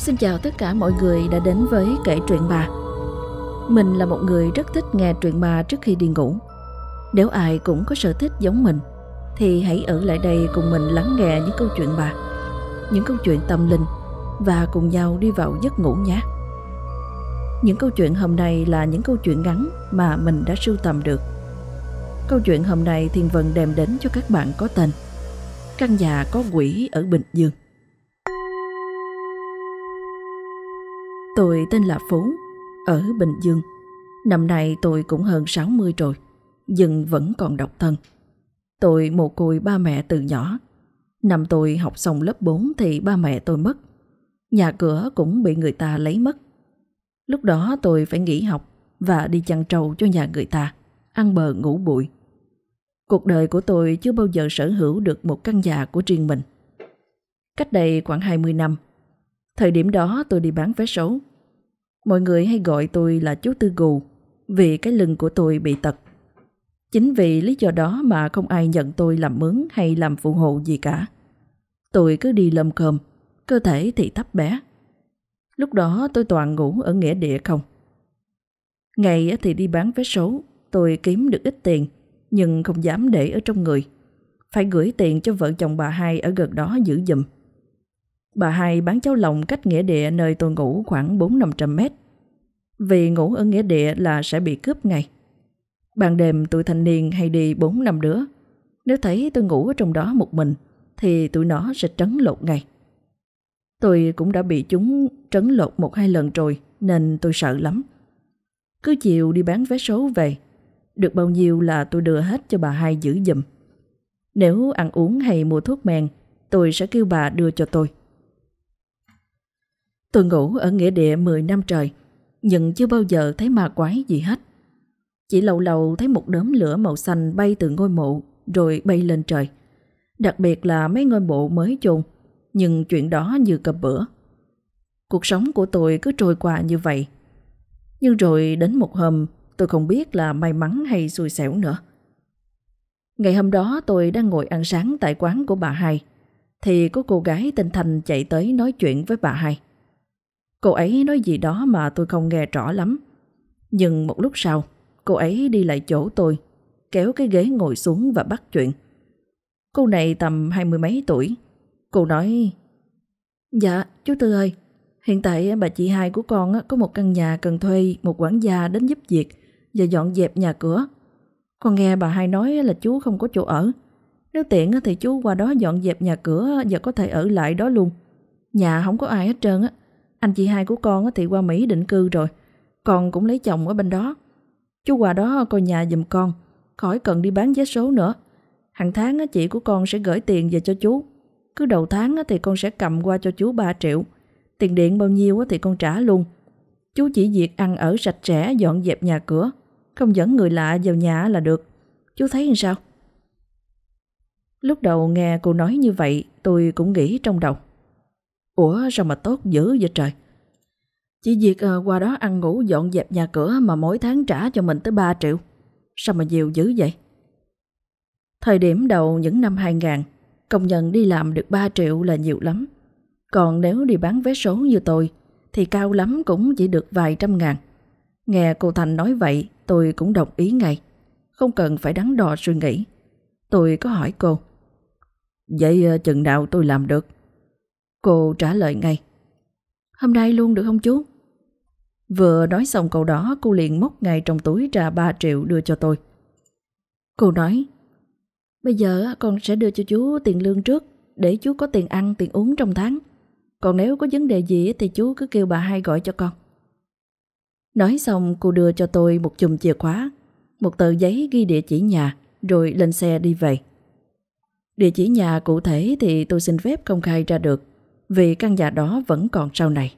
Xin chào tất cả mọi người đã đến với Kể Truyện Ma. Mình là một người rất thích nghe truyện ma trước khi đi ngủ. Nếu ai cũng có sở thích giống mình thì hãy ở lại đây cùng mình lắng nghe những câu chuyện ma, những câu chuyện tâm linh và cùng nhau đi vào giấc ngủ nhé. Những câu chuyện hôm nay là những câu chuyện ngắn mà mình đã sưu tầm được. Câu chuyện hôm nay Thiên Vân đem đến cho các bạn có tên Căn nhà có quỷ ở Bình Dương. Tôi tên là Phú, ở Bình Dương. Năm nay tôi cũng hơn 60 rồi, nhưng vẫn còn độc thân. Tôi mồ côi ba mẹ từ nhỏ. Năm tôi học xong lớp 4 thì ba mẹ tôi mất. Nhà cửa cũng bị người ta lấy mất. Lúc đó tôi phải nghỉ học và đi chăn trâu cho nhà người ta, ăn bờ ngủ bụi. Cuộc đời của tôi chưa bao giờ sở hữu được một căn nhà của riêng mình. Cách đây khoảng 20 năm, thời điểm đó tôi đi bán vé số. Mọi người hay gọi tôi là chú Tư Gù vì cái lưng của tôi bị tật. Chính vì lý do đó mà không ai nhận tôi làm mướn hay làm phụ hộ gì cả. Tôi cứ đi lầm cơm, cơ thể thì thấp bé. Lúc đó tôi toàn ngủ ở nghĩa địa không. Ngày thì đi bán vé số, tôi kiếm được ít tiền nhưng không dám để ở trong người. Phải gửi tiền cho vợ chồng bà Hai ở gần đó giữ giùm. Bà Hai bán cháo lòng cách nghĩa địa nơi tôi ngủ khoảng 400-500 mét. Vì ngủ ở nghĩa địa là sẽ bị cướp ngay. Ban đêm tụi thanh niên hay đi 4-5 đứa. Nếu thấy tôi ngủ ở trong đó một mình thì tụi nó sẽ trấn lột ngay. Tôi cũng đã bị chúng trấn lột 1-2 lần rồi nên tôi sợ lắm. Cứ chiều đi bán vé số về, được bao nhiêu là tôi đưa hết cho bà Hai giữ giùm. Nếu ăn uống hay mua thuốc men, tôi sẽ kêu bà đưa cho tôi. Tôi ngủ ở nghĩa địa 10 năm trời, nhưng chưa bao giờ thấy ma quái gì hết. Chỉ lâu lâu thấy một đốm lửa màu xanh bay từ ngôi mộ rồi bay lên trời. Đặc biệt là mấy ngôi mộ mới chôn, nhưng chuyện đó như cơm bữa. Cuộc sống của tôi cứ trôi qua như vậy. Nhưng rồi đến một hôm, tôi không biết là may mắn hay xui xẻo nữa. Ngày hôm đó tôi đang ngồi ăn sáng tại quán của bà Hai, thì có cô gái tên Thành chạy tới nói chuyện với bà Hai. Cô ấy nói gì đó mà tôi không nghe rõ lắm. Nhưng một lúc sau, cô ấy đi lại chỗ tôi, kéo cái ghế ngồi xuống và bắt chuyện. Cô này tầm 20 mấy tuổi. Cô nói: "Dạ, chú Tư ơi, hiện tại bà chị Hai của con có một căn nhà cần thuê một quản gia đến giúp việc và dọn dẹp nhà cửa. Con nghe bà Hai nói là chú không có chỗ ở. Nếu tiện thì chú qua đó dọn dẹp nhà cửa và có thể ở lại đó luôn. Nhà không có ai hết trơn á. Anh chị Hai của con thì qua Mỹ định cư rồi, con cũng lấy chồng ở bên đó. Chú qua đó coi nhà giùm con, khỏi cần đi bán vé số nữa. Hàng tháng chị của con sẽ gửi tiền về cho chú. Cứ đầu tháng thì con sẽ cầm qua cho chú 3 triệu. Tiền điện bao nhiêu thì con trả luôn. Chú chỉ việc ăn ở sạch sẽ, dọn dẹp nhà cửa, không dẫn người lạ vào nhà là được. Chú thấy làm sao?" Lúc đầu nghe cô nói như vậy, tôi cũng nghĩ trong đầu: "Ủa sao mà tốt dữ vậy trời? Chỉ việc qua đó ăn ngủ dọn dẹp nhà cửa mà mỗi tháng trả cho mình tới 3 triệu. Sao mà nhiều dữ vậy?" Thời điểm đầu những năm 2000, công nhân đi làm được 3 triệu là nhiều lắm. Còn nếu đi bán vé số như tôi thì cao lắm cũng chỉ được vài trăm ngàn. Nghe cô Thành nói vậy, tôi cũng đồng ý ngay, không cần phải đắn đo suy nghĩ. Tôi có hỏi cô: "Vậy chừng nào tôi làm được?" Cô trả lời ngay: "Hôm nay luôn được không chú?" Vừa nói xong câu đó, cô liền móc ngay trong túi ra 3 triệu đưa cho tôi. Cô nói: "Bây giờ con sẽ đưa cho chú tiền lương trước, để chú có tiền ăn, tiền uống trong tháng. Còn nếu có vấn đề gì thì chú cứ kêu bà Hai gọi cho con." Nói xong cô đưa cho tôi một chùm chìa khóa, một tờ giấy ghi địa chỉ nhà, rồi lên xe đi về. Địa chỉ nhà cụ thể thì tôi xin phép không khai ra được, vì căn nhà đó vẫn còn sau này.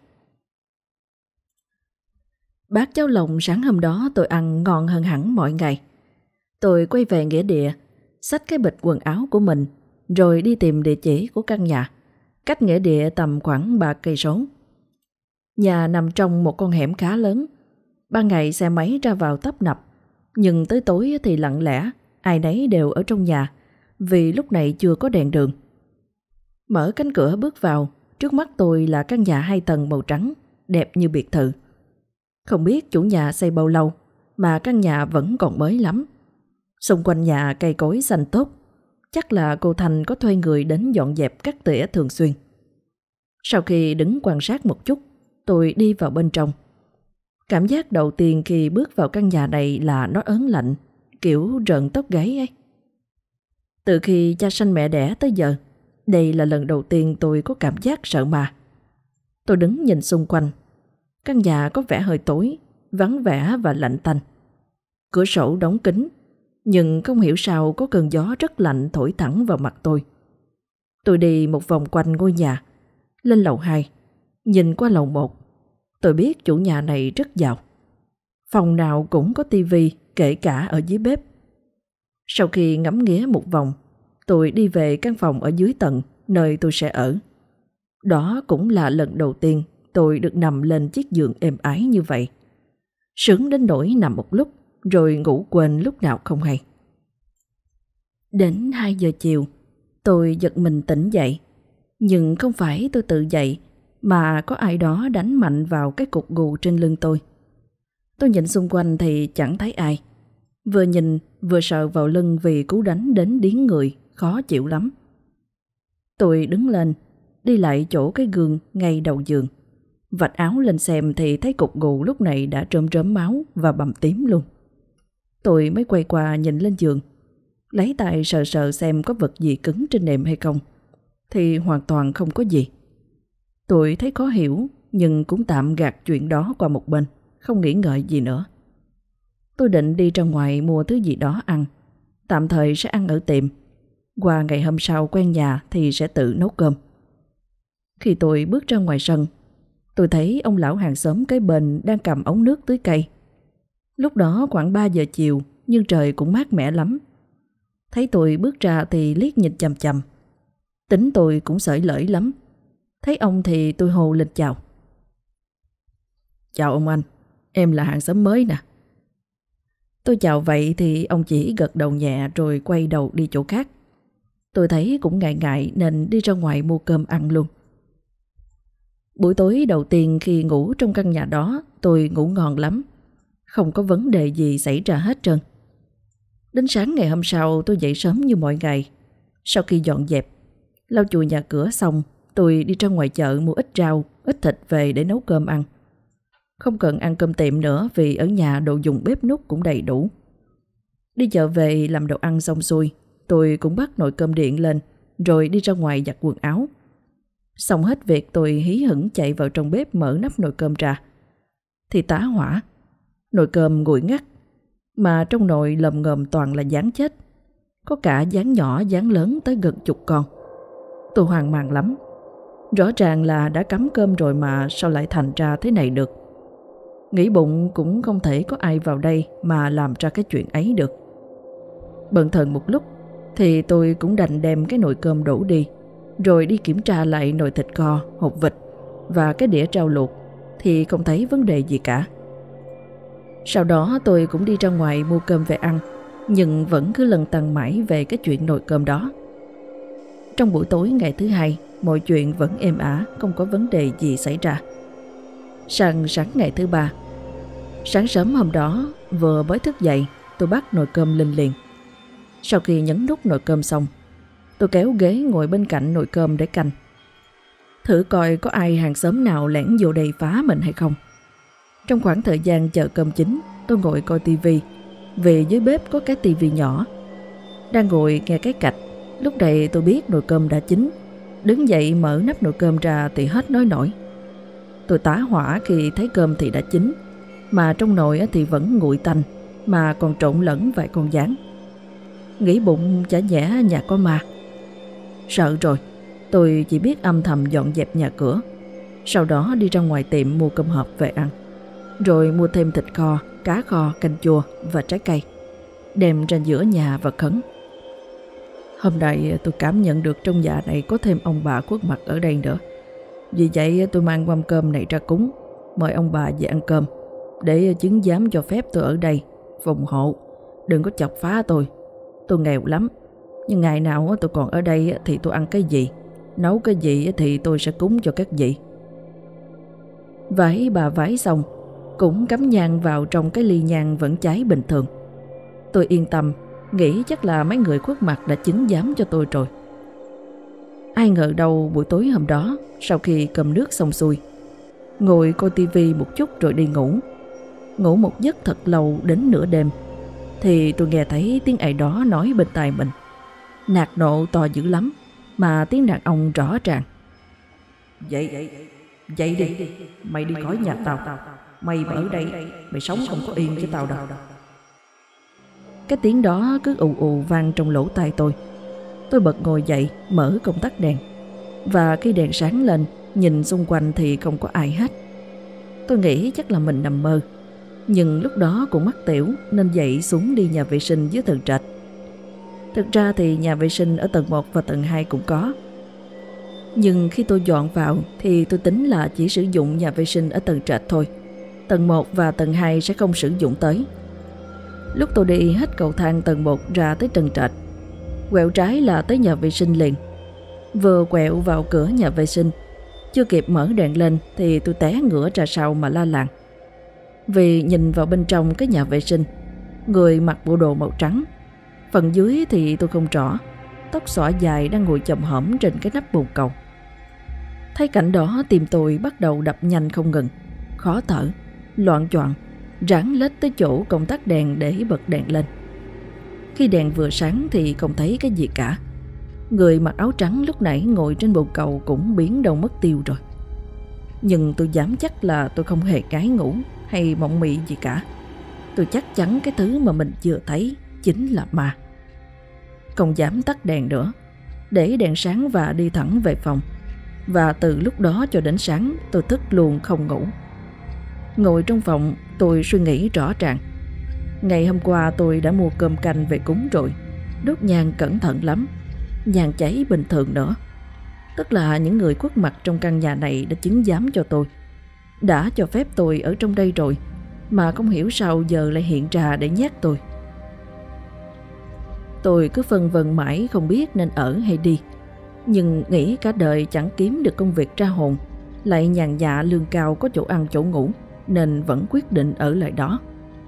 Bát cháo lòng sáng hôm đó tôi ăn ngon hơn hẳn mọi ngày. Tôi quay về nghĩa địa, xách cái bịch quần áo của mình, rồi đi tìm địa chỉ của căn nhà, cách nghĩa địa tầm khoảng 3 cây số. Nhà nằm trong một con hẻm khá lớn. Ban ngày xe máy ra vào tấp nập, nhưng tới tối thì lặng lẽ, ai nấy đều ở trong nhà, vì lúc này chưa có đèn đường. Mở cánh cửa bước vào trước mắt tôi là căn nhà 2 tầng màu trắng, đẹp như biệt thự. Không biết chủ nhà xây bao lâu mà căn nhà vẫn còn mới lắm. Xung quanh nhà cây cối xanh tốt, chắc là cô Thành có thuê người đến dọn dẹp cắt tỉa thường xuyên. Sau khi đứng quan sát một chút, tôi đi vào bên trong. Cảm giác đầu tiên khi bước vào căn nhà này là nó ớn lạnh, kiểu rợn tóc gáy ấy. Từ khi cha sanh mẹ đẻ tới giờ, đây là lần đầu tiên tôi có cảm giác sợ ma. Tôi đứng nhìn xung quanh. Căn nhà có vẻ hơi tối, vắng vẻ và lạnh tanh. Cửa sổ đóng kín, nhưng không hiểu sao có cơn gió rất lạnh thổi thẳng vào mặt tôi. Tôi đi một vòng quanh ngôi nhà, lên lầu 2, nhìn qua lầu 1. Tôi biết chủ nhà này rất giàu. Phòng nào cũng có tivi, kể cả ở dưới bếp. Sau khi ngắm nghía một vòng, tôi đi về căn phòng ở dưới tầng nơi tôi sẽ ở. Đó cũng là lần đầu tiên tôi được nằm lên chiếc giường êm ái như vậy. Sướng đến nỗi nằm một lúc rồi ngủ quên lúc nào không hay. Đến 2 giờ chiều, tôi giật mình tỉnh dậy. Nhưng không phải tôi tự dậy, mà có ai đó đánh mạnh vào cái cục gù trên lưng tôi. Tôi nhìn xung quanh thì chẳng thấy ai. Vừa nhìn vừa sợ vào lưng vì cú đánh đến điếng người, khó chịu lắm. Tôi đứng lên, đi lại chỗ cái gương ngay đầu giường. Vạch áo lên xem thì thấy cục gù lúc này đã rơm rớm máu và bầm tím luôn. Tôi mới quay qua nhìn lên giường, lấy tay sờ sờ xem có vật gì cứng trên nệm hay không, thì hoàn toàn không có gì. Tôi thấy khó hiểu, nhưng cũng tạm gạt chuyện đó qua một bên, không nghĩ ngợi gì nữa. Tôi định đi ra ngoài mua thứ gì đó ăn, tạm thời sẽ ăn ở tiệm. Qua ngày hôm sau quen nhà thì sẽ tự nấu cơm. Khi tôi bước ra ngoài sân, tôi thấy ông lão hàng xóm kế bên đang cầm ống nước tưới cây. Lúc đó khoảng 3 giờ chiều, nhưng trời cũng mát mẻ lắm. Thấy tôi bước ra thì liếc nhìn chằm chằm. Tính tôi cũng xởi lởi lắm. Thấy ông thì tôi hô lên chào. Chào ông anh, em là hàng xóm mới nè. Tôi chào vậy thì ông chỉ gật đầu nhẹ rồi quay đầu đi chỗ khác. Tôi thấy cũng ngại ngại nên đi ra ngoài mua cơm ăn luôn. Buổi tối đầu tiên khi ngủ trong căn nhà đó, tôi ngủ ngon lắm. Không có vấn đề gì xảy ra hết trơn. Đến sáng ngày hôm sau tôi dậy sớm như mọi ngày. Sau khi dọn dẹp, lau chùi nhà cửa xong, tôi đi ra ngoài chợ mua ít rau, ít thịt về để nấu cơm ăn. Không cần ăn cơm tiệm nữa vì ở nhà đồ dùng bếp núc cũng đầy đủ. Đi chợ về làm đồ ăn xong xuôi, tôi cũng bắt nồi cơm điện lên rồi đi ra ngoài giặt quần áo. Xong hết việc tôi hí hửng chạy vào trong bếp mở nắp nồi cơm ra. Thì tá hỏa, nồi cơm nguội ngắt, mà trong nồi lồm ngồm toàn là gián chết. Có cả gián nhỏ gián lớn tới gần 10 con. Tôi hoang mang lắm. Rõ ràng là đã cắm cơm rồi mà sao lại thành ra thế này được. Nghĩ bụng cũng không thể có ai vào đây mà làm ra cái chuyện ấy được. Bần thần một lúc thì tôi cũng đành đem cái nồi cơm đổ đi, rồi đi kiểm tra lại nồi thịt kho, hột vịt và cái đĩa rau luộc thì không thấy vấn đề gì cả. Sau đó tôi cũng đi ra ngoài mua cơm về ăn, nhưng vẫn cứ lăn tăn mãi về cái chuyện nồi cơm đó. Trong buổi tối ngày thứ 2, mọi chuyện vẫn êm ả, không có vấn đề gì xảy ra. Sang sáng ngày thứ 3, sáng sớm hôm đó vừa mới thức dậy, tôi bắt nồi cơm lên liền. Sau khi nhấn nút nồi cơm xong, tôi kéo ghế ngồi bên cạnh nồi cơm để canh, thử coi có ai hàng xóm nào lẻn vô đây phá mình hay không. Trong khoảng thời gian chờ cơm chín, tôi ngồi coi tivi, vì dưới bếp có cái tivi nhỏ. Đang ngồi nghe cái cạch, lúc này tôi biết nồi cơm đã chín. Đứng dậy mở nắp nồi cơm ra thì hết nói nổi. Tôi tá hỏa khi thấy cơm thì đã chín, mà trong nồi thì vẫn nguội tanh, mà còn trộn lẫn vài con gián. Nghĩ bụng chả nhẽ nhà có ma. Sợ rồi, tôi chỉ biết âm thầm dọn dẹp nhà cửa. Sau đó đi ra ngoài tiệm mua cơm hộp về ăn, rồi mua thêm thịt kho, cá kho, canh chua và trái cây, đem ra giữa nhà và khấn. Hôm nay tôi cảm nhận được trong nhà này có thêm ông bà khuất mặt ở đây nữa. Vì vậy tôi mang mâm cơm này ra cúng, mời ông bà về ăn cơm, để chứng giám cho phép tôi ở đây, phòng hộ, đừng có chọc phá tôi. Tôi nghèo lắm, nhưng ngày nào tôi còn ở đây thì tôi ăn cái gì? Nấu cái gì thì tôi sẽ cúng cho các vị. Vái bà vái xong, cũng cắm nhang vào trong cái ly nhang vẫn cháy bình thường. Tôi yên tâm, nghĩ chắc là mấy người khuất mặt đã chứng giám cho tôi rồi. Ai ngờ đâu buổi tối hôm đó, sau khi cầm nước xong xuôi, ngồi coi tivi một chút rồi đi ngủ. Ngủ một giấc thật lâu đến nửa đêm, thì tôi nghe thấy tiếng ai đó nói bên tai mình. Nạt nộ to dữ lắm, mà tiếng đàn ông rõ ràng. Dậy đi, mày đi khỏi nhà tao. Mày mà ở đây, mày sống không có yên với tao đâu. Cái tiếng đó cứ ù ù vang trong lỗ tai tôi. Tôi bật ngồi dậy, mở công tắc đèn. Và khi đèn sáng lên, nhìn xung quanh thì không có ai hết. Tôi nghĩ chắc là mình nằm mơ. Nhưng lúc đó cũng mắc tiểu nên dậy xuống đi nhà vệ sinh dưới tầng trệt. Thực ra thì nhà vệ sinh ở tầng 1 và tầng 2 cũng có. Nhưng khi tôi dọn vào thì tôi tính là chỉ sử dụng nhà vệ sinh ở tầng trệt thôi. Tầng 1 và tầng 2 sẽ không sử dụng tới. Lúc tôi đi hết cầu thang tầng 1 ra tới tầng trệt, quẹo trái là tới nhà vệ sinh liền. Vừa quẹo vào cửa nhà vệ sinh, chưa kịp mở đèn lên thì tôi té ngửa ra sau mà la làng. Vì nhìn vào bên trong cái nhà vệ sinh, người mặc bộ đồ màu trắng, phần dưới thì tôi không rõ, tóc xõa dài đang ngồi chồm hổm trên cái nắp bồn cầu. Thấy cảnh đó tim tôi bắt đầu đập nhanh không ngừng, khó thở, loạng choạng, ráng lết tới chỗ công tắc đèn để bật đèn lên. Khi đèn vừa sáng thì không thấy cái gì cả. Người mặc áo trắng lúc nãy ngồi trên bồn cầu cũng biến đâu mất tiêu rồi. Nhưng tôi dám chắc là tôi không hề ngái ngủ hay mộng mị gì cả. Tôi chắc chắn cái thứ mà mình vừa thấy chính là ma. Không dám tắt đèn nữa, để đèn sáng và đi thẳng về phòng. Và từ lúc đó cho đến sáng tôi thức luôn không ngủ. Ngồi trong phòng tôi suy nghĩ rõ ràng. Ngày hôm qua tôi đã mua cơm canh về cúng rồi, đốt nhang cẩn thận lắm, nhang cháy bình thường nữa. Tức là những người khuất mặt trong căn nhà này đã chứng giám cho tôi, đã cho phép tôi ở trong đây rồi, mà không hiểu sao giờ lại hiện ra để nhát tôi. Tôi cứ phân vân mãi không biết nên ở hay đi. Nhưng nghĩ cả đời chẳng kiếm được công việc ra hồn, lại nhàn dạ lương cao có chỗ ăn chỗ ngủ, nên vẫn quyết định ở lại đó.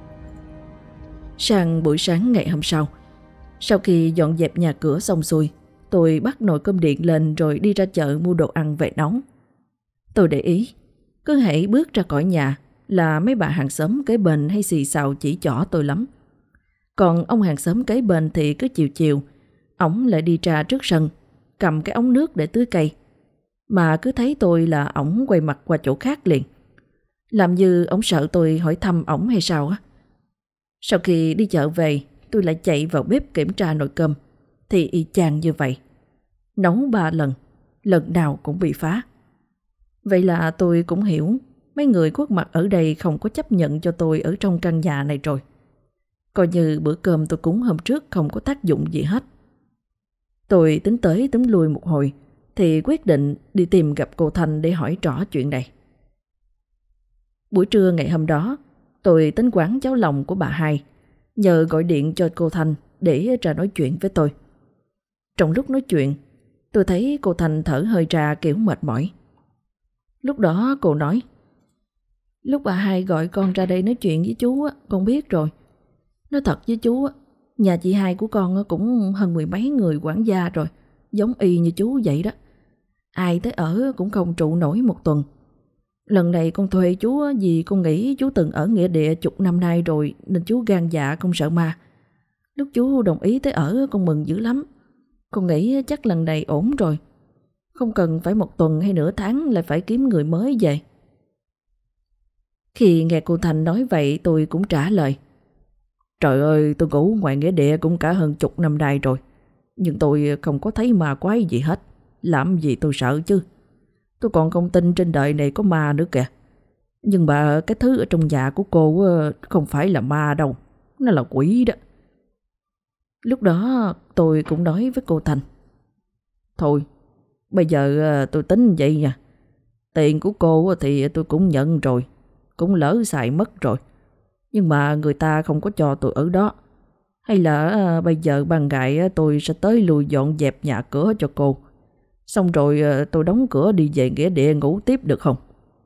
Sang buổi sáng ngày hôm sau khi dọn dẹp nhà cửa xong xuôi, tôi bắt nồi cơm điện lên rồi đi ra chợ mua đồ ăn về nấu. Tôi để ý, cứ hễ bước ra khỏi nhà là mấy bà hàng xóm kế bên hay xì xào chỉ trỏ tôi lắm. Còn ông hàng xóm kế bên thì cứ chiều chiều, ổng lại đi ra trước sân, cầm cái ống nước để tưới cây. Mà cứ thấy tôi là ổng quay mặt qua chỗ khác liền. Làm như ổng sợ tôi hỏi thăm ổng hay sao á. Sau khi đi chợ về, tôi lại chạy vào bếp kiểm tra nồi cơm, thì y chang như vậy. Nấu 3 lần, lần nào cũng bị phá. Vậy là tôi cũng hiểu mấy người khuất mặt ở đây không có chấp nhận cho tôi ở trong căn nhà này rồi. Coi như bữa cơm tôi cúng hôm trước không có tác dụng gì hết. Tôi tính tới tính lui một hồi thì quyết định đi tìm gặp cô Thanh để hỏi rõ chuyện này. Buổi trưa ngày hôm đó, tôi đến quán cháo lòng của bà Hai, nhờ gọi điện cho cô Thanh để ra nói chuyện với tôi. Trong lúc nói chuyện, tôi thấy cô Thanh thở hơi ra kiểu mệt mỏi. Lúc đó cô nói: "Lúc bà Hai gọi con ra đây nói chuyện với chú á, con biết rồi. Nói thật với chú á, nhà chị Hai của con cũng hơn 10 mấy người quản gia rồi, giống y như chú vậy đó. Ai tới ở cũng không trụ nổi một tuần. Lần này con thuê chú vì con nghĩ chú từng ở nghĩa địa chục năm nay rồi nên chú gan dạ không sợ ma. Lúc chú đồng ý tới ở con mừng dữ lắm. Con nghĩ chắc lần này ổn rồi. Không cần phải một tuần hay nửa tháng lại phải kiếm người mới về." Khi nghe cô Thành nói vậy tôi cũng trả lời: "Trời ơi, tôi ngủ ngoài nghĩa địa cũng cả hơn chục năm nay rồi. Nhưng tôi không có thấy ma quái gì hết. Làm gì tôi sợ chứ. Tôi còn không tin trên đời này có ma nữa kìa. Nhưng mà cái thứ ở trong nhà của cô không phải là ma đâu. Nó là quỷ đó." Lúc đó tôi cũng nói với cô Thành: "Thôi, bây giờ tôi tính vậy nha. Tiền của cô thì tôi cũng nhận rồi, cũng lỡ xài mất rồi. Nhưng mà người ta không có cho tôi ở đó. Hay là bây giờ ban ngày tôi sẽ tới lui dọn dẹp nhà cửa cho cô. Xong rồi tôi đóng cửa đi về nghĩa địa ngủ tiếp được không?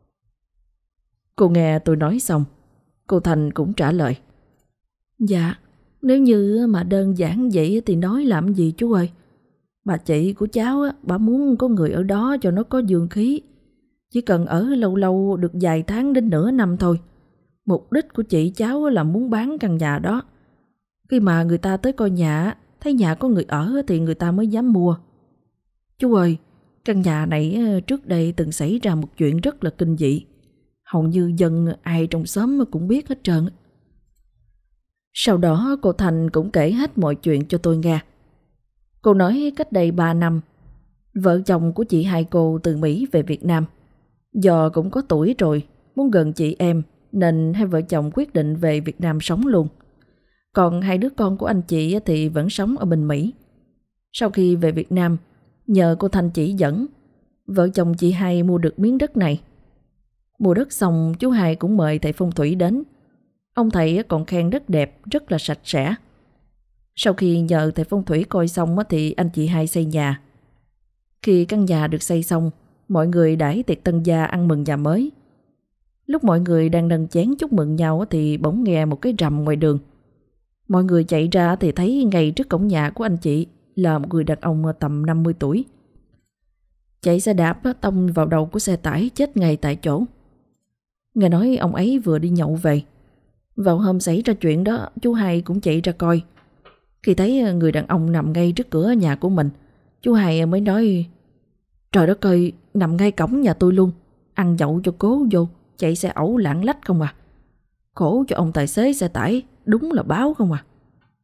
Cô nghe tôi nói xong, cô Thành cũng trả lời. Dạ, nếu như mà đơn giản vậy thì nói làm gì chú ơi. Bà chị của cháu bà muốn có người ở đó cho nó có dương khí. Chỉ cần ở lâu lâu được vài tháng đến nửa năm thôi. Mục đích của chị cháu là muốn bán căn nhà đó. Khi mà người ta tới coi nhà, thấy nhà có người ở thì người ta mới dám mua. Chú ơi, căn nhà này trước đây từng xảy ra một chuyện rất là kinh dị. Hầu như dân ai trong xóm cũng biết hết trơn. Sau đó cô Thành cũng kể hết mọi chuyện cho tôi nghe. Cô nói cách đây 3 năm, vợ chồng của chị hai cô từ Mỹ về Việt Nam. Do cũng có tuổi rồi, muốn gần chị em, nên hai vợ chồng quyết định về Việt Nam sống luôn. Còn hai đứa con của anh chị thì vẫn sống ở bên Mỹ. Sau khi về Việt Nam, nhờ cô Thanh chỉ dẫn, vợ chồng chị hai mua được miếng đất này. Mua đất xong, chú hai cũng mời thầy phong thủy đến. Ông thầy còn khen đất đẹp, rất là sạch sẽ. Sau khi nhờ thầy phong thủy coi xong thì anh chị hai xây nhà. Khi căn nhà được xây xong, mọi người đãi tiệc tân gia ăn mừng nhà mới. Lúc mọi người đang nâng chén chúc mừng nhau thì bỗng nghe một cái rầm ngoài đường. Mọi người chạy ra thì thấy ngay trước cổng nhà của anh chị là một người đàn ông tầm 50 tuổi. Chạy xe đạp tông vào đầu của xe tải, chết ngay tại chỗ. Nghe nói ông ấy vừa đi nhậu về. Vào hôm xảy ra chuyện đó, chú hai cũng chạy ra coi. Khi thấy người đàn ông nằm ngay trước cửa nhà của mình, chú hai mới nói: Trời đất ơi, nằm ngay cổng nhà tôi luôn. Ăn nhậu cho cố vô, chạy xe ẩu lạng lách không à. Khổ cho ông tài xế xe tải, đúng là báo không à.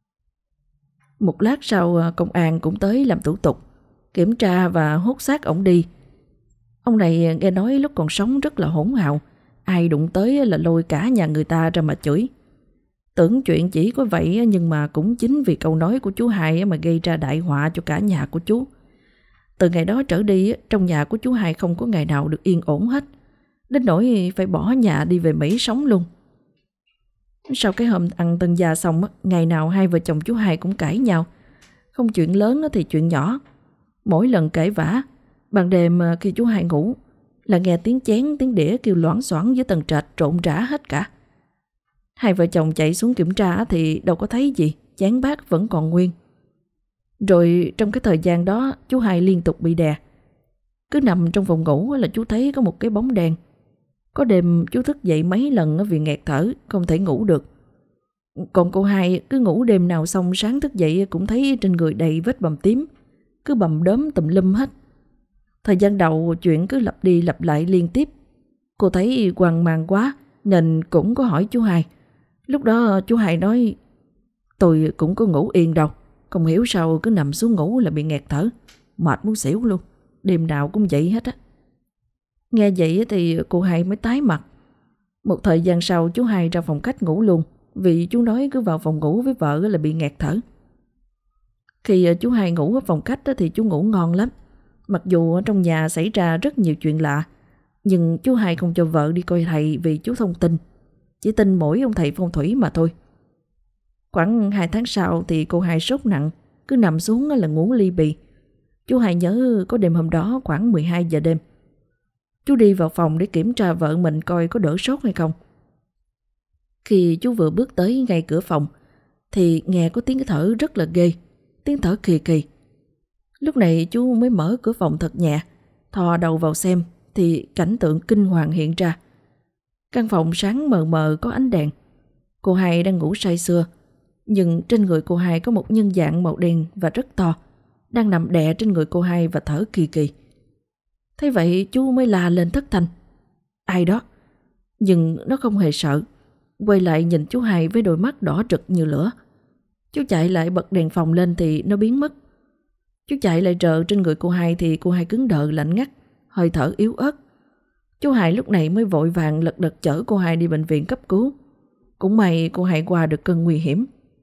Một lát sau công an cũng tới làm thủ tục, kiểm tra và hốt xác ổng đi. Ông này nghe nói lúc còn sống rất là hỗn hào, ai đụng tới là lôi cả nhà người ta ra mà chửi. Tưởng chuyện chỉ có vậy nhưng mà cũng chính vì câu nói của chú hai mà gây ra đại họa cho cả nhà của chú. Từ ngày đó trở đi, trong nhà của chú hai không có ngày nào được yên ổn hết, đến nỗi phải bỏ nhà đi về Mỹ sống luôn. Sau cái hôm ăn tân gia xong, ngày nào hai vợ chồng chú hai cũng cãi nhau. Không chuyện lớn thì chuyện nhỏ. Mỗi lần cãi vã, ban đêm khi chú hai ngủ là nghe tiếng chén tiếng đĩa kêu loảng xoảng dưới tầng trệt rộn rã hết cả. Hai vợ chồng chạy xuống kiểm tra thì đâu có thấy gì, chén bát vẫn còn nguyên. Rồi trong cái thời gian đó chú hai liên tục bị đè. Cứ nằm trong phòng ngủ là chú thấy có một cái bóng đen. Có đêm chú thức dậy mấy lần vì nghẹt thở, không thể ngủ được. Còn cô hai cứ ngủ đêm nào xong sáng thức dậy cũng thấy trên người đầy vết bầm tím, cứ bầm đốm tùm lum hết. Thời gian đầu chuyện cứ lặp đi lặp lại liên tiếp. Cô thấy hoang mang quá nên cũng có hỏi chú hai. Lúc đó chú hai nói: Tôi cũng có ngủ yên đâu, không hiểu sao cứ nằm xuống ngủ là bị nghẹt thở, mệt muốn xỉu luôn, đêm nào cũng vậy hết á. Nghe vậy thì cô hai mới tái mặt. Một thời gian sau chú hai ra phòng khách ngủ luôn, vì chú nói cứ vào phòng ngủ với vợ là bị nghẹt thở. Khi chú hai ngủ ở phòng khách thì chú ngủ ngon lắm. Mặc dù ở trong nhà xảy ra rất nhiều chuyện lạ, nhưng chú hai không cho vợ đi coi thầy vì chú không tin, chỉ tin mỗi ông thầy phong thủy mà thôi. Khoảng 2 tháng sau thì cô hai sốt nặng, cứ nằm xuống là ngủ ly bì. Chú hai nhớ có đêm hôm đó khoảng 12 giờ đêm, chú đi vào phòng để kiểm tra vợ mình coi có đỡ sốt hay không. Khi chú vừa bước tới ngay cửa phòng thì nghe có tiếng thở rất là ghê, tiếng thở kỳ kỳ. Lúc này chú mới mở cửa phòng thật nhẹ, thò đầu vào xem thì cảnh tượng kinh hoàng hiện ra. Căn phòng sáng mờ mờ có ánh đèn. Cô hai đang ngủ say sưa, nhưng trên người cô hai có một nhân dạng màu đen và rất to, đang nằm đè trên người cô hai và thở kỳ kỳ. Thế vậy chú mới la lên thất thanh: Ai đó? Nhưng nó không hề sợ, quay lại nhìn chú hai với đôi mắt đỏ rực như lửa. Chú chạy lại bật đèn phòng lên thì nó biến mất. Chú chạy lại rờ trên người cô hai thì cô hai cứng đờ lạnh ngắt, hơi thở yếu ớt. Chú hai lúc này mới vội vàng lật đật chở cô hai đi bệnh viện cấp cứu. Cũng may cô hai qua được cơn nguy hiểm.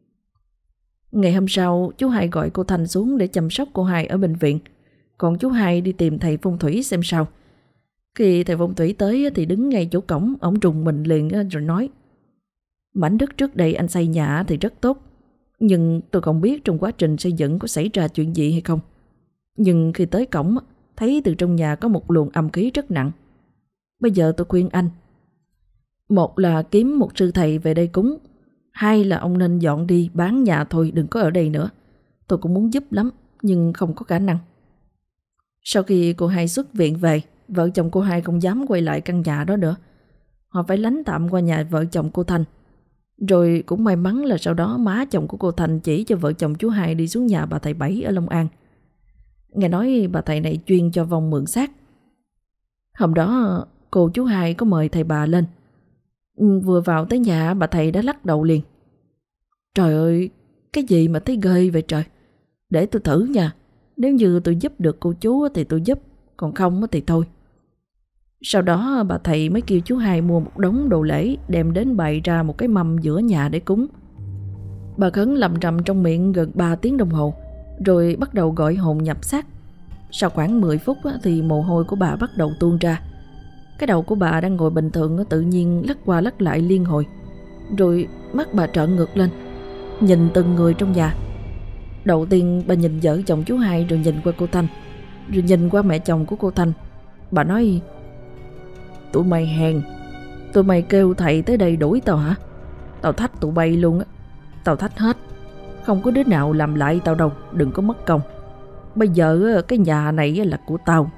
Ngày hôm sau chú hai gọi cô Thanh xuống để chăm sóc cô hai ở bệnh viện, còn chú hai đi tìm thầy phong thủy xem sao. Khi thầy phong thủy tới thì đứng ngay chỗ cổng, ổng rùng mình liền rồi nói: Mảnh đất trước đây anh xây nhà thì rất tốt, nhưng tôi không biết trong quá trình xây dựng có xảy ra chuyện gì hay không. Nhưng khi tới cổng thấy từ trong nhà có một luồng âm khí rất nặng. Bây giờ tôi khuyên anh, một là kiếm một sư thầy về đây cúng, hai là ông nên dọn đi bán nhà thôi, đừng có ở đây nữa. Tôi cũng muốn giúp lắm, nhưng không có khả năng. Sau khi cô hai xuất viện về, vợ chồng cô hai không dám quay lại căn nhà đó nữa. Họ phải lánh tạm qua nhà vợ chồng cô Thành. Rồi cũng may mắn là sau đó má chồng của cô Thành chỉ cho vợ chồng chú hai đi xuống nhà bà thầy Bảy ở Long An. Nghe nói bà thầy này chuyên cho vong mượn xác. Hôm đó cô chú hai có mời thầy bà lên. Vừa vào tới nhà bà thầy đã lắc đầu liền. Trời ơi, cái gì mà thấy ghê vậy trời. Để tôi thử nha. Nếu như tôi giúp được cô chú thì tôi giúp, còn không thì thôi. Sau đó bà thầy mới kêu chú hai mua một đống đồ lễ, đem đến bày ra một cái mâm giữa nhà để cúng. Bà khấn lầm rầm trong miệng gần 3 tiếng đồng hồ, rồi bắt đầu gọi hồn nhập xác. Sau khoảng 10 phút thì mồ hôi của bà bắt đầu tuôn ra. Cái đầu của bà đang ngồi bình thường tự nhiên lắc qua lắc lại liên hồi. Rồi mắt bà trợn ngược lên, nhìn từng người trong nhà. Đầu tiên bà nhìn vợ chồng chú hai, rồi nhìn qua cô Thanh, rồi nhìn qua mẹ chồng của cô Thanh. Bà nói: tụi mày hèn, tụi mày kêu thầy tới đây đuổi tao hả? Tao thách tụi bay luôn á. Tao thách hết, không có đứa nào làm lại tao đâu, đừng có mất công. Bây giờ cái nhà này là của tao.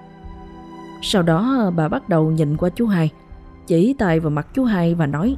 Sau đó bà bắt đầu nhìn qua chú hai, chỉ tay vào mặt chú hai và nói: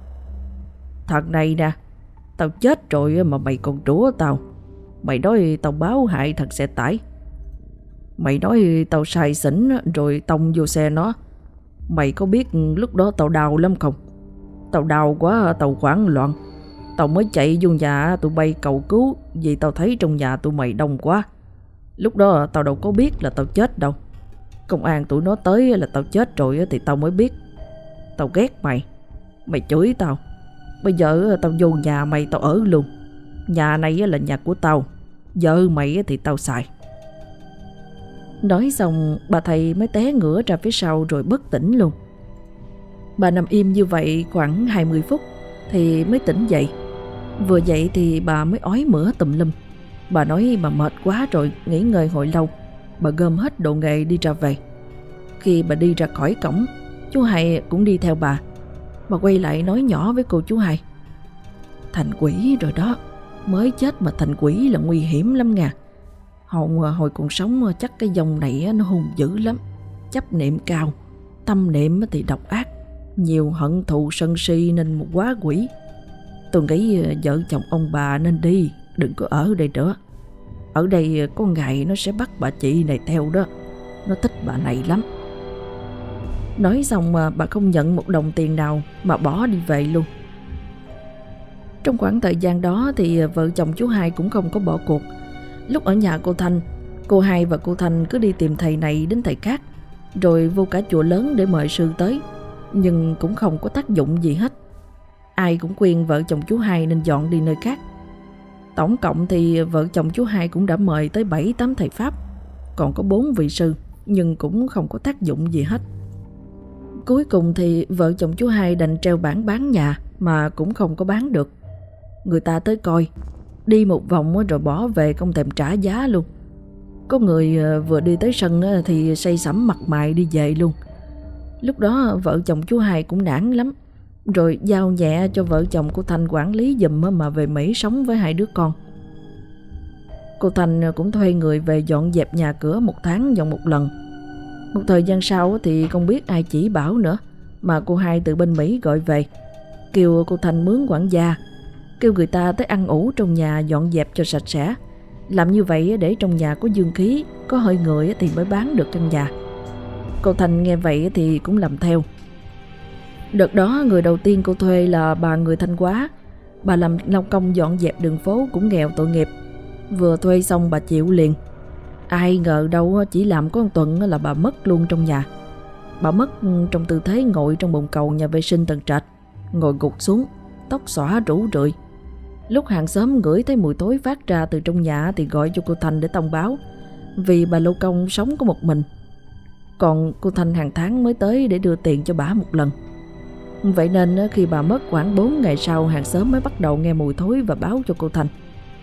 thằng này nè, tao chết rồi mà mày còn trúa tao. Mày nói tao báo hại thằng xe tải. Mày nói tao say xỉn rồi tông vô xe nó. Mày có biết lúc đó tao đau lắm không? Tao đau quá, tao hoảng loạn. Tao mới chạy vô nhà tụi bay cầu cứu, vì tao thấy trong nhà tụi mày đông quá. Lúc đó tao đâu có biết là tao chết đâu. Công an tụi nó tới là tao chết rồi thì tao mới biết. Tao ghét mày. Mày chửi tao. Bây giờ tao vô nhà mày tao ở luôn. Nhà này là nhà của tao. Vợ mày thì tao xài. Nói xong bà thầy mới té ngửa ra phía sau rồi bất tỉnh luôn. Bà nằm im như vậy khoảng 20 phút thì mới tỉnh dậy. Vừa dậy thì bà mới ói mửa tùm lum. Bà nói bà mệt quá rồi, nghỉ ngơi hồi lâu. Bà gom hết đồ nghề đi ra về. Khi bà đi ra khỏi cổng, chú hai cũng đi theo bà. Bà quay lại nói nhỏ với cô chú hai: thành quỷ rồi đó. Mới chết mà thành quỷ là nguy hiểm lắm nha. Hồi còn sống chắc cái dòng này nó hung dữ lắm. Chấp niệm cao, tâm niệm thì độc ác, nhiều hận thù sân si nên một quá quỷ. Tôi nghĩ vợ chồng ông bà nên đi, đừng có ở đây nữa. Ở đây có ngày nó sẽ bắt bà chị này theo đó. Nó thích bà này lắm. Nói xong mà bà không nhận một đồng tiền nào mà bỏ đi về luôn. Trong khoảng thời gian đó thì vợ chồng chú hai cũng không có bỏ cuộc. Lúc ở nhà cô Thanh, cô hai và cô Thanh cứ đi tìm thầy này đến thầy khác, rồi vô cả chùa lớn để mời sư tới, nhưng cũng không có tác dụng gì hết. Ai cũng khuyên vợ chồng chú hai nên dọn đi nơi khác. Tổng cộng thì vợ chồng chú hai cũng đã mời tới 7-8 thầy Pháp, còn có 4 vị sư, nhưng cũng không có tác dụng gì hết. Cuối cùng thì vợ chồng chú hai đành treo bảng bán nhà mà cũng không có bán được. Người ta tới coi, đi một vòng rồi bỏ về, không thèm trả giá luôn. Có người vừa đi tới sân thì say sẩm mặt mày đi về luôn. Lúc đó vợ chồng chú hai cũng nản lắm, rồi giao nhẹ cho vợ chồng cô Thanh quản lý giùm mà về Mỹ sống với 2 đứa con. Cô Thanh cũng thuê người về dọn dẹp nhà cửa 1 tháng dọn 1 lần. Một thời gian sau thì không biết ai chỉ bảo nữa mà cô hai từ bên Mỹ gọi về, kêu cô Thanh mướn quản gia, kêu người ta tới ăn ủ trong nhà dọn dẹp cho sạch sẽ. Làm như vậy để trong nhà có dương khí, có hơi người thì mới bán được căn nhà. Cô Thanh nghe vậy thì cũng làm theo. Đợt đó người đầu tiên cô thuê là bà người Thanh Hóa. Bà làm lao công dọn dẹp đường phố cũng nghèo tội nghiệp. Vừa thuê xong bà chịu liền. Ai ngờ đâu chỉ làm có 1 tuần là bà mất luôn trong nhà. Bà mất trong tư thế ngồi trong bồn cầu nhà vệ sinh tầng trệt, ngồi gục xuống, tóc xõa rủ rượi. Lúc hàng xóm ngửi thấy mùi thối phát ra từ trong nhà thì gọi cho cô Thanh để thông báo, vì bà lâu công sống có một mình. Còn cô Thanh hàng tháng mới tới để đưa tiền cho bà 1 lần. Vậy nên khi bà mất khoảng 4 ngày sau, hàng xóm mới bắt đầu nghe mùi thối và báo cho cô Thanh.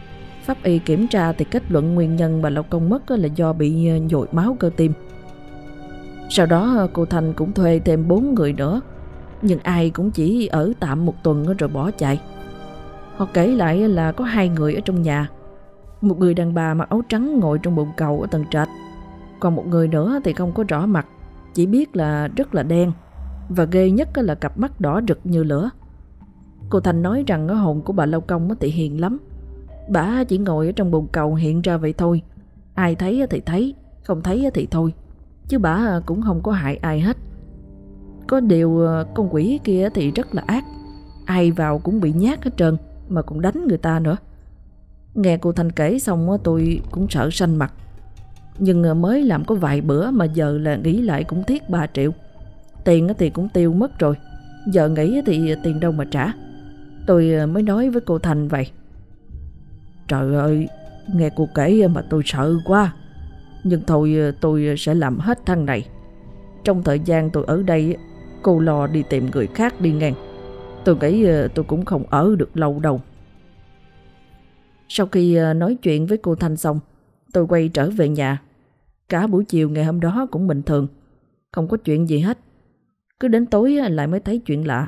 Pháp y kiểm tra thì kết luận nguyên nhân bà Lao Công mất là do bị nhồi máu cơ tim. Sau đó cô Thanh cũng thuê thêm 4 người nữa, nhưng ai cũng chỉ ở tạm 1 tuần rồi bỏ chạy. Họ kể lại là có 2 người ở trong nhà. Một người đàn bà mặc áo trắng ngồi trong bồn cầu ở tầng trệt. Còn một người nữa thì không có rõ mặt, chỉ biết là rất là đen. Và ghê nhất là cặp mắt đỏ rực như lửa. Cô Thanh nói rằng hồn của bà Lao Công thì hiền lắm. Bà chỉ ngồi ở trong bồn cầu hiện ra vậy thôi. Ai thấy thì thấy, không thấy thì thôi. Chứ bà cũng không có hại ai hết. Có điều con quỷ kia thì rất là ác. Ai vào cũng bị nhát hết trơn, mà còn đánh người ta nữa. Nghe cô Thanh kể xong tôi cũng sợ xanh mặt. Nhưng mới làm có vài bữa mà giờ là nghĩ lại cũng tiếc 3 triệu. Tiền thì cũng tiêu mất rồi. Giờ nghĩ thì tiền đâu mà trả. Tôi mới nói với cô Thanh vậy. Trời ơi, nghe cô kể mà tôi sợ quá. Nhưng thôi tôi sẽ làm hết thằng này. Trong thời gian tôi ở đây, cô lo đi tìm người khác đi ngang. Tôi nghĩ tôi cũng không ở được lâu đâu. Sau khi nói chuyện với cô Thanh xong, tôi quay trở về nhà. Cả buổi chiều ngày hôm đó cũng bình thường, không có chuyện gì hết. Cứ đến tối lại mới thấy chuyện lạ.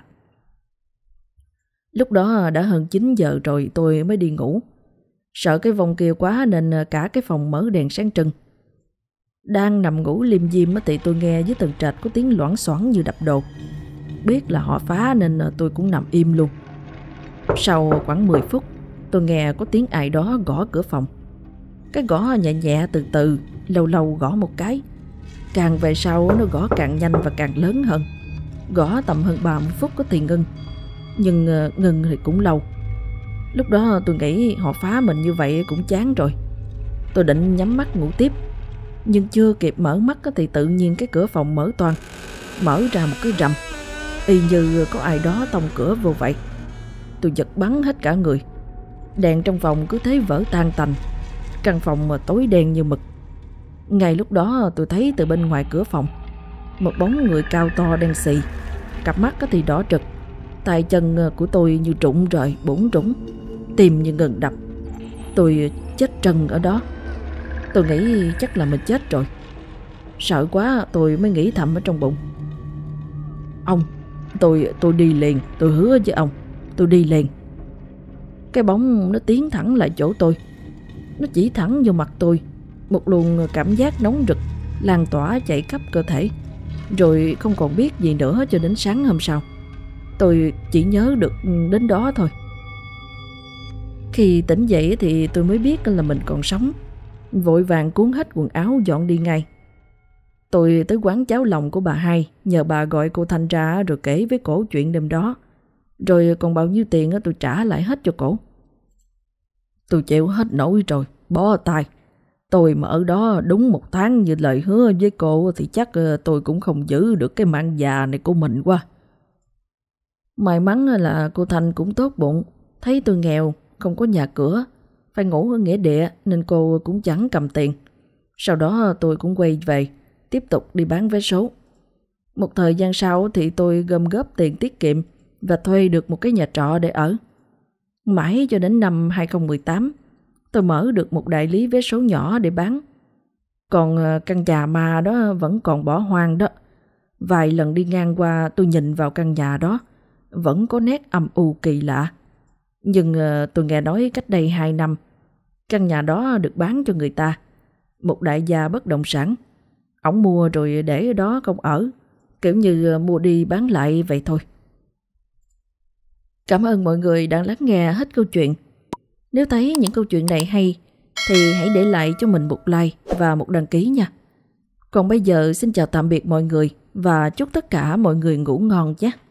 Lúc đó đã hơn 9 giờ rồi tôi mới đi ngủ. Sợ cái vong kia quá nên cả cái phòng mở đèn sáng trưng. Đang nằm ngủ liêm diêm thì tôi nghe dưới tầng trệt có tiếng loảng xoảng như đập đồ. Biết là họ phá nên tôi cũng nằm im luôn. Sau khoảng 10 phút tôi nghe có tiếng ai đó gõ cửa phòng. Cái gõ nhẹ nhẹ từ từ, lâu lâu gõ một cái. Càng về sau nó gõ càng nhanh và càng lớn hơn. Gõ tầm hơn 30 phút có thì ngưng. Nhưng ngừng thì cũng lâu. Lúc đó tôi nghĩ họ phá mình như vậy cũng chán rồi. Tôi định nhắm mắt ngủ tiếp. Nhưng chưa kịp mở mắt thì tự nhiên cái cửa phòng mở toang, mở ra một cái rầm, y như có ai đó tông cửa vô vậy. Tôi giật bắn hết cả người. Đèn trong phòng cứ thế vỡ tan tành. Căn phòng mà tối đen như mực. Ngay lúc đó tôi thấy từ bên ngoài cửa phòng một bóng người cao to đen xì. Cặp mắt thì đỏ rực. Tay chân của tôi như trụng rời 4 trũng. Tim như ngừng đập. Tôi chết trần ở đó. Tôi nghĩ chắc là mình chết rồi. Sợ quá tôi mới nghĩ thầm ở trong bụng. Ông, tôi đi liền. Tôi hứa với ông, tôi đi liền. Cái bóng nó tiến thẳng lại chỗ tôi. Nó chỉ thẳng vô mặt tôi. Một luồng cảm giác nóng rực lan tỏa chạy khắp cơ thể. Rồi không còn biết gì nữa cho đến sáng hôm sau. Tôi chỉ nhớ được đến đó thôi. Khi tỉnh dậy thì tôi mới biết là mình còn sống. Vội vàng cuốn hết quần áo dọn đi ngay. Tôi tới quán cháo lòng của bà Hai, nhờ bà gọi cô Thanh ra rồi kể với cổ chuyện đêm đó. Rồi còn bao nhiêu tiền tôi trả lại hết cho cổ. Tôi chịu hết nổi rồi, bó tay. Tôi mà ở đó đúng 1 tháng như lời hứa với cô thì chắc tôi cũng không giữ được cái mạng già này của mình quá. May mắn là cô Thanh cũng tốt bụng. Thấy tôi nghèo, không có nhà cửa, phải ngủ ở nghĩa địa nên cô cũng chẳng cầm tiền. Sau đó tôi cũng quay về, tiếp tục đi bán vé số. Một thời gian sau thì tôi gom góp tiền tiết kiệm và thuê được một cái nhà trọ để ở. Mãi cho đến năm 2018, tôi mở được một đại lý vé số nhỏ để bán. Còn căn nhà ma đó vẫn còn bỏ hoang đó. Vài lần đi ngang qua tôi nhìn vào căn nhà đó, vẫn có nét âm u kỳ lạ. Nhưng tôi nghe nói cách đây 2 năm, căn nhà đó được bán cho người ta. Một đại gia bất động sản. Ổng mua rồi để ở đó không ở. Kiểu như mua đi bán lại vậy thôi. Cảm ơn mọi người đã lắng nghe hết câu chuyện. Nếu thấy những câu chuyện này hay thì hãy để lại cho mình một like và một đăng ký nha. Còn bây giờ xin chào tạm biệt mọi người và chúc tất cả mọi người ngủ ngon nhé.